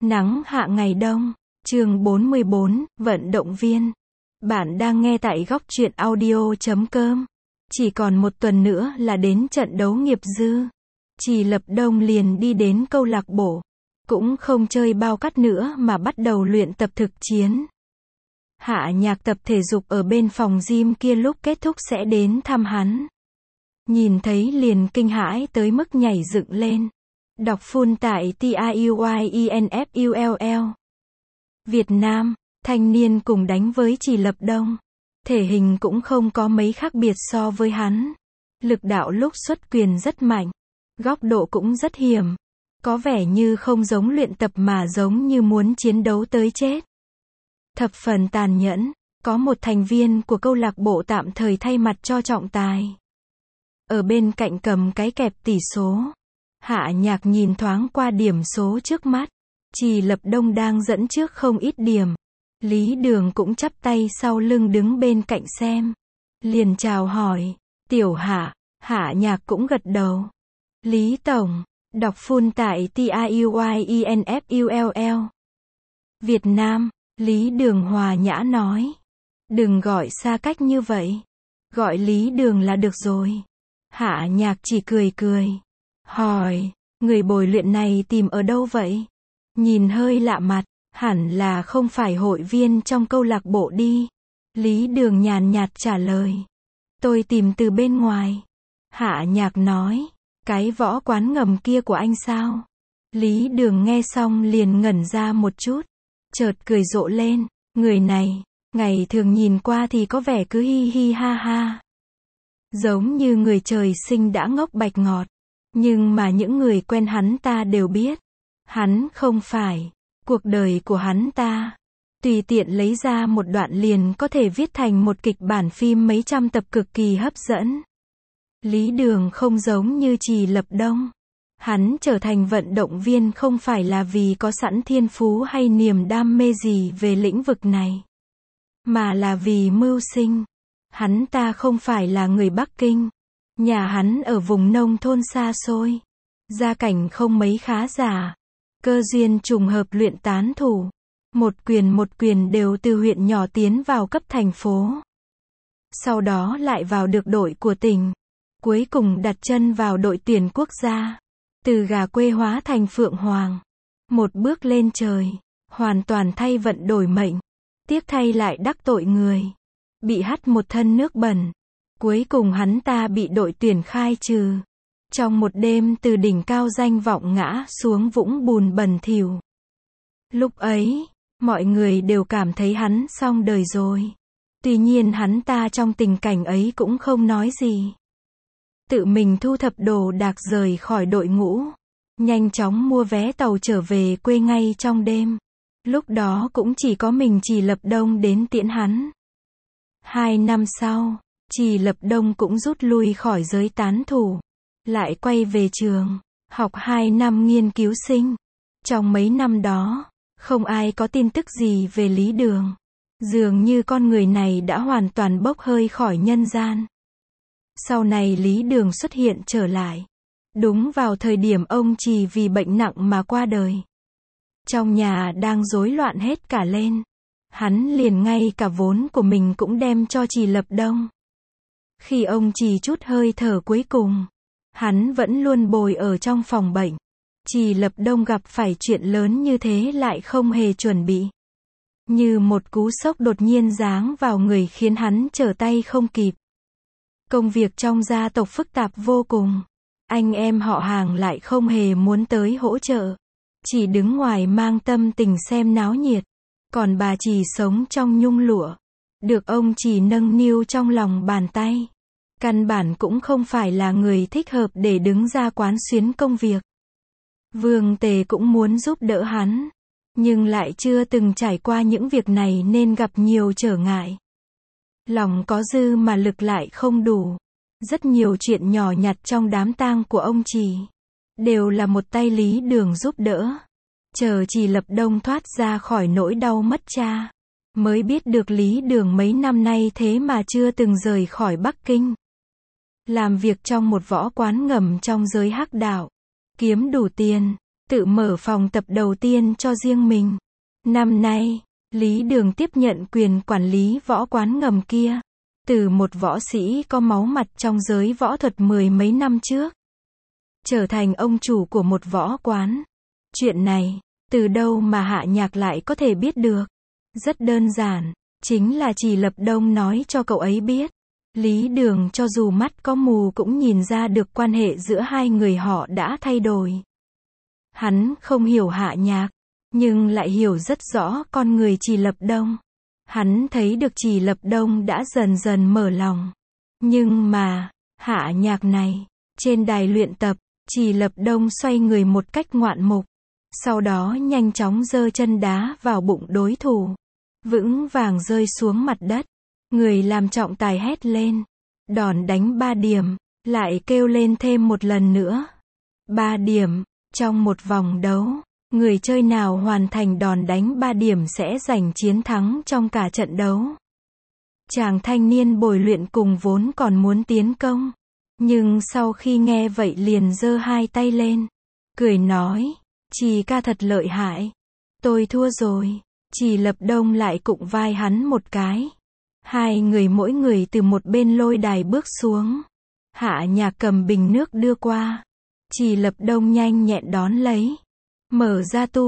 Nắng hạ ngày đông. Chương 44, vận động viên. Bạn đang nghe tại góc truyện audio.com. Chỉ còn một tuần nữa là đến trận đấu nghiệp dư. Chỉ Lập Đông liền đi đến câu lạc bộ. Cũng không chơi bao cát nữa mà bắt đầu luyện tập thực chiến. Hạ Nhạc tập thể dục ở bên phòng gym kia lúc kết thúc sẽ đến thăm hắn. Nhìn thấy liền kinh hãi tới mức nhảy dựng lên. Đọc full tại TAUYINFULL. Việt Nam, thanh niên cùng đánh với Chỉ Lập Đông. Thể hình cũng không có mấy khác biệt so với hắn. Lực đạo lúc xuất quyền rất mạnh. Góc độ cũng rất hiểm. Có vẻ như không giống luyện tập mà giống như muốn chiến đấu tới chết. Thập phần tàn nhẫn, có một thành viên của câu lạc bộ tạm thời thay mặt cho trọng tài. Ở bên cạnh cầm cái kẹp tỷ số. Hạ Nhạc nhìn thoáng qua điểm số trước mắt. Chỉ Lập Đông đang dẫn trước không ít điểm. Lý Đường cũng chắp tay sau lưng đứng bên cạnh xem. Liền chào hỏi. Tiểu Hạ. Hạ Nhạc cũng gật đầu. Lý Tổng. Đọc full tại TAUYINFULL. Việt Nam. Lý Đường hòa nhã nói. Đừng gọi xa cách như vậy. Gọi Lý Đường là được rồi. Hạ Nhạc chỉ cười cười. Hỏi, người bồi luyện này tìm ở đâu vậy? Nhìn hơi lạ mặt, hẳn là không phải hội viên trong câu lạc bộ đi. Lý Đường nhàn nhạt trả lời. Tôi tìm từ bên ngoài. Hạ Nhạc nói, cái võ quán ngầm kia của anh sao? Lý Đường nghe xong liền ngẩn ra một chút. Chợt cười rộ lên, người này, ngày thường nhìn qua thì có vẻ cứ hi hi ha ha. Giống như người trời sinh đã ngốc bạch ngọt. Nhưng mà những người quen hắn ta đều biết. Hắn không phải. Cuộc đời của hắn ta. Tùy tiện lấy ra một đoạn liền có thể viết thành một kịch bản phim mấy trăm tập cực kỳ hấp dẫn. Lý Đường không giống như Chỉ Lập Đông. Hắn trở thành vận động viên không phải là vì có sẵn thiên phú hay niềm đam mê gì về lĩnh vực này. Mà là vì mưu sinh. Hắn ta không phải là người Bắc Kinh. Nhà hắn ở vùng nông thôn xa xôi. Gia cảnh không mấy khá giả. Cơ duyên trùng hợp luyện tán thủ. Một quyền đều từ huyện nhỏ tiến vào cấp thành phố. Sau đó lại vào được đội của tỉnh. Cuối cùng đặt chân vào đội tuyển quốc gia. Từ gà quê hóa thành phượng hoàng. Một bước lên trời. Hoàn toàn thay vận đổi mệnh. Tiếc thay lại đắc tội người. Bị hắt một thân nước bẩn. Cuối cùng hắn ta bị đội tuyển khai trừ. Trong một đêm từ đỉnh cao danh vọng ngã xuống vũng bùn bẩn thỉu. Lúc ấy, mọi người đều cảm thấy hắn xong đời rồi. Tuy nhiên hắn ta trong tình cảnh ấy cũng không nói gì. Tự mình thu thập đồ đạc rời khỏi đội ngũ. Nhanh chóng mua vé tàu trở về quê ngay trong đêm. Lúc đó cũng chỉ có mình Chỉ Lập Đông đến tiễn hắn. 2 năm sau. Chỉ Lập Đông cũng rút lui khỏi giới tán thủ. Lại quay về trường. Học 2 năm nghiên cứu sinh. Trong mấy năm đó, không ai có tin tức gì về Lý Đường. Dường như con người này đã hoàn toàn bốc hơi khỏi nhân gian. Sau này Lý Đường xuất hiện trở lại. Đúng vào thời điểm ông Chỉ vì bệnh nặng mà qua đời. Trong nhà đang rối loạn hết cả lên. Hắn liền ngay cả vốn của mình cũng đem cho Chỉ Lập Đông. Khi ông Chỉ chút hơi thở cuối cùng, hắn vẫn luôn bồi ở trong phòng bệnh. Chỉ Lập Đông gặp phải chuyện lớn như thế lại không hề chuẩn bị. Như một cú sốc đột nhiên giáng vào người khiến hắn trở tay không kịp. Công việc trong gia tộc phức tạp vô cùng. Anh em họ hàng lại không hề muốn tới hỗ trợ. Chỉ đứng ngoài mang tâm tình xem náo nhiệt. Còn bà Chỉ sống trong nhung lụa. Được ông Chỉ nâng niu trong lòng bàn tay. Căn bản cũng không phải là người thích hợp để đứng ra quán xuyến công việc. Vương Tề cũng muốn giúp đỡ hắn. Nhưng lại chưa từng trải qua những việc này nên gặp nhiều trở ngại. Lòng có dư mà lực lại không đủ. Rất nhiều chuyện nhỏ nhặt trong đám tang của ông Chỉ. Đều là một tay Lý Đường giúp đỡ. Chờ Chỉ Lập Đông thoát ra khỏi nỗi đau mất cha. Mới biết được Lý Đường mấy năm nay thế mà chưa từng rời khỏi Bắc Kinh. Làm việc trong một võ quán ngầm trong giới hắc đạo. Kiếm đủ tiền. tự mở phòng tập đầu tiên cho riêng mình. Năm nay, Lý Đường tiếp nhận quyền quản lý võ quán ngầm kia, từ một võ sĩ có máu mặt trong giới võ thuật mười mấy năm trước, trở thành ông chủ của một võ quán. Chuyện này, từ đâu mà Hạ Nhạc lại có thể biết được? Rất đơn giản, chính là Trì Lập Đông nói cho cậu ấy biết. Lý Đường cho dù mắt có mù cũng nhìn ra được quan hệ giữa hai người họ đã thay đổi. Hắn không hiểu Hạ Nhạc, nhưng lại hiểu rất rõ con người Trì Lập Đông. Hắn thấy được Trì Lập Đông đã dần dần mở lòng. Nhưng mà, Hạ Nhạc này, trên đài luyện tập, Trì Lập Đông xoay người một cách ngoạn mục. Sau đó nhanh chóng giơ chân đá vào bụng đối thủ. Vững vàng rơi xuống mặt đất. Người làm trọng tài hét lên. Đòn đánh 3 điểm. Lại kêu lên thêm một lần nữa. 3 điểm. Trong một vòng đấu, người chơi nào hoàn thành đòn đánh 3 điểm sẽ giành chiến thắng trong cả trận đấu. Chàng thanh niên bồi luyện cùng vốn còn muốn tiến công. Nhưng sau khi nghe vậy liền giơ hai tay lên. Cười nói. Trì ca thật lợi hại. Tôi thua rồi. Trì Lập Đông lại cụng vai hắn một cái. Hai người mỗi người từ một bên lôi đài bước xuống. Hạ Nhạc cầm bình nước đưa qua. Trì Lập Đông nhanh nhẹn đón lấy. Mở ra tu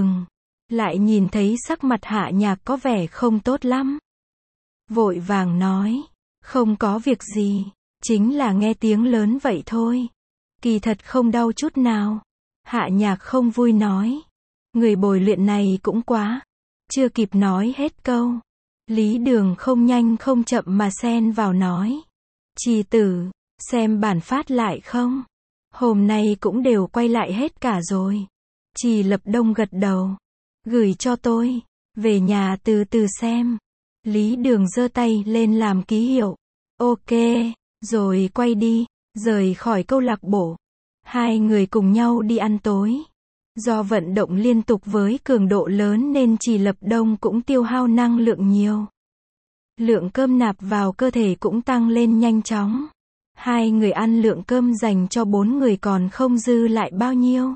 lại nhìn thấy sắc mặt Hạ Nhạc có vẻ không tốt lắm. Vội vàng nói. Không có việc gì. Chính là nghe tiếng lớn vậy thôi. Kỳ thật không đau chút nào. Hạ Nhạc không vui nói. Người bồi luyện này cũng quá. Chưa kịp nói hết câu. Lý Đường không nhanh không chậm mà xen vào nói. Trì tử, xem bản phát lại không? Hôm nay cũng đều quay lại hết cả rồi. Trì Lập Đông gật đầu. Gửi cho tôi. Về nhà từ từ xem. Lý Đường giơ tay lên làm ký hiệu. Ok, rồi quay đi, rời khỏi câu lạc bộ. Hai người cùng nhau đi ăn tối. Do vận động liên tục với cường độ lớn nên Trì Lập Đông cũng tiêu hao năng lượng nhiều. Lượng cơm nạp vào cơ thể cũng tăng lên nhanh chóng. Hai người ăn lượng cơm dành cho 4 người còn không dư lại bao nhiêu.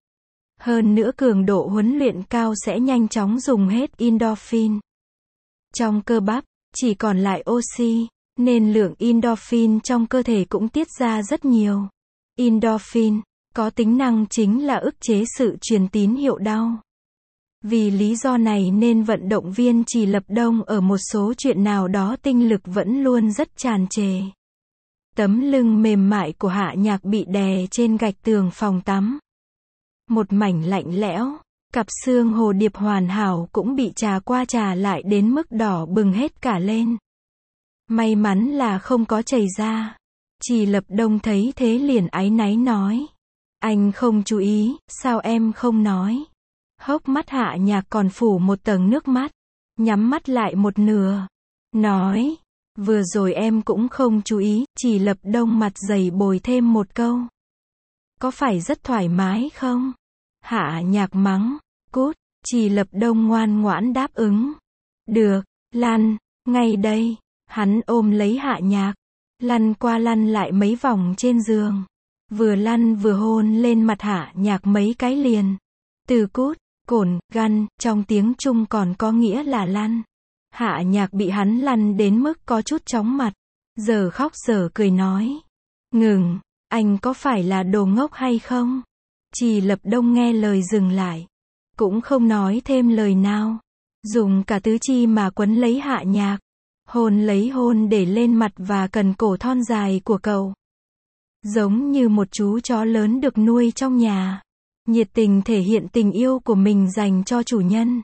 Hơn nữa cường độ huấn luyện cao sẽ nhanh chóng dùng hết endorphin. Trong cơ bắp, chỉ còn lại oxy, nên lượng endorphin trong cơ thể cũng tiết ra rất nhiều. Endorphin có tính năng chính là ức chế sự truyền tín hiệu đau. Vì lý do này nên vận động viên Trì Lập Đông ở một số chuyện nào đó tinh lực vẫn luôn rất tràn trề. Tấm lưng mềm mại của Hạ Nhạc bị đè trên gạch tường phòng tắm. Một mảnh lạnh lẽo, cặp xương hồ điệp hoàn hảo cũng bị trà qua trà lại đến mức đỏ bừng hết cả lên. May mắn là không có chảy ra. Trì Lập Đông thấy thế liền áy náy nói. Anh không chú ý, sao em không nói? Hốc mắt Hạ Nhạc còn phủ một tầng nước mắt. Nhắm mắt lại một nửa. Nói. Vừa rồi em cũng không chú ý. Trì Lập Đông mặt dày bồi thêm một câu. Có phải rất thoải mái không? Hạ Nhạc mắng. Cút. Trì Lập Đông ngoan ngoãn đáp ứng. Được, lăn, ngay đây. Hắn ôm lấy Hạ Nhạc. Lăn qua lăn lại mấy vòng trên giường. Vừa lăn vừa hôn lên mặt Hạ Nhạc mấy cái liền. Từ cút, cồn, găn, trong tiếng Trung còn có nghĩa là lăn. Hạ Nhạc bị hắn lăn đến mức có chút chóng mặt. Giờ khóc giờ cười nói. Ngừng, anh có phải là đồ ngốc hay không? Trì Lập Đông nghe lời dừng lại. Cũng không nói thêm lời nào. Dùng cả tứ chi mà quấn lấy Hạ Nhạc. Hôn lấy hôn để lên mặt và cần cổ thon dài của cậu. Giống như một chú chó lớn được nuôi trong nhà. Nhiệt tình thể hiện tình yêu của mình dành cho chủ nhân.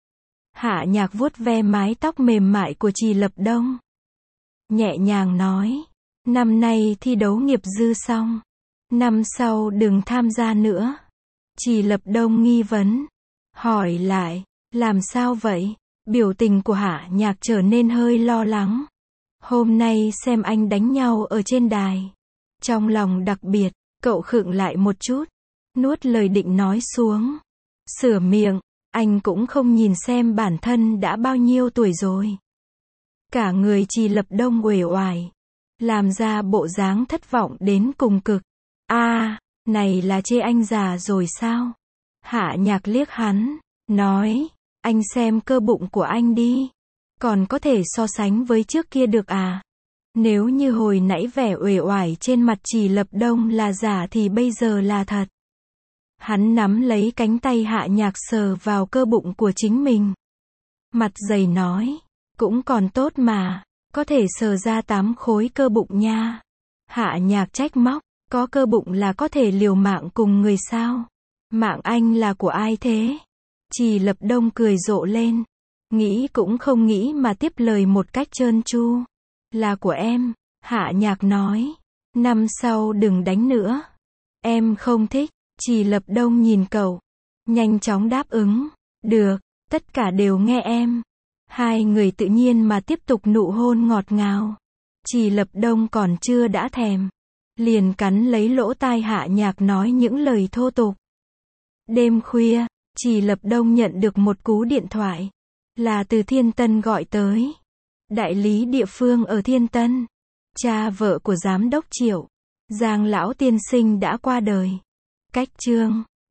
Hạ Nhạc vuốt ve mái tóc mềm mại của Trì Lập Đông. Nhẹ nhàng nói. Năm nay thi đấu nghiệp dư xong. Năm sau đừng tham gia nữa. Trì Lập Đông nghi vấn. Hỏi lại. Làm sao vậy? Biểu tình của Hạ Nhạc trở nên hơi lo lắng. Hôm nay xem anh đánh nhau ở trên đài. Trong lòng đặc biệt, cậu khựng lại một chút. Nuốt lời định nói xuống. Sửa miệng, anh cũng không nhìn xem bản thân đã bao nhiêu tuổi rồi. Cả người Trì Lập Đông uể oải. Làm ra bộ dáng thất vọng đến cùng cực. Này là chê anh già rồi sao? Hạ Nhạc liếc hắn, nói, anh xem cơ bụng của anh đi. Còn có thể so sánh với trước kia được à? Nếu như hồi nãy vẻ uể oải trên mặt Chỉ Lập Đông là giả thì bây giờ là thật. Hắn nắm lấy cánh tay Hạ Nhạc sờ vào cơ bụng của chính mình. Mặt dày nói, cũng còn tốt mà, có thể sờ ra 8 khối cơ bụng nha. Hạ Nhạc trách móc, có cơ bụng là có thể liều mạng cùng người sao? Mạng anh là của ai thế? Chỉ Lập Đông cười rộ lên. Nghĩ cũng không nghĩ mà tiếp lời một cách trơn tru. Là của em, Hạ Nhạc nói. Năm sau đừng đánh nữa. Em không thích. Chỉ Lập Đông nhìn cậu. Nhanh chóng đáp ứng. Được, tất cả đều nghe em. Hai người tự nhiên mà tiếp tục nụ hôn ngọt ngào. Chỉ Lập Đông còn chưa đã thèm. Liền cắn lấy lỗ tai Hạ Nhạc nói những lời thô tục. Đêm khuya, Chỉ Lập Đông nhận được một cú điện thoại. Là từ Thiên Tân gọi tới. Đại lý địa phương ở Thiên Tân. Cha vợ của giám đốc Triệu, Giang lão tiên sinh đã qua đời. Cách chương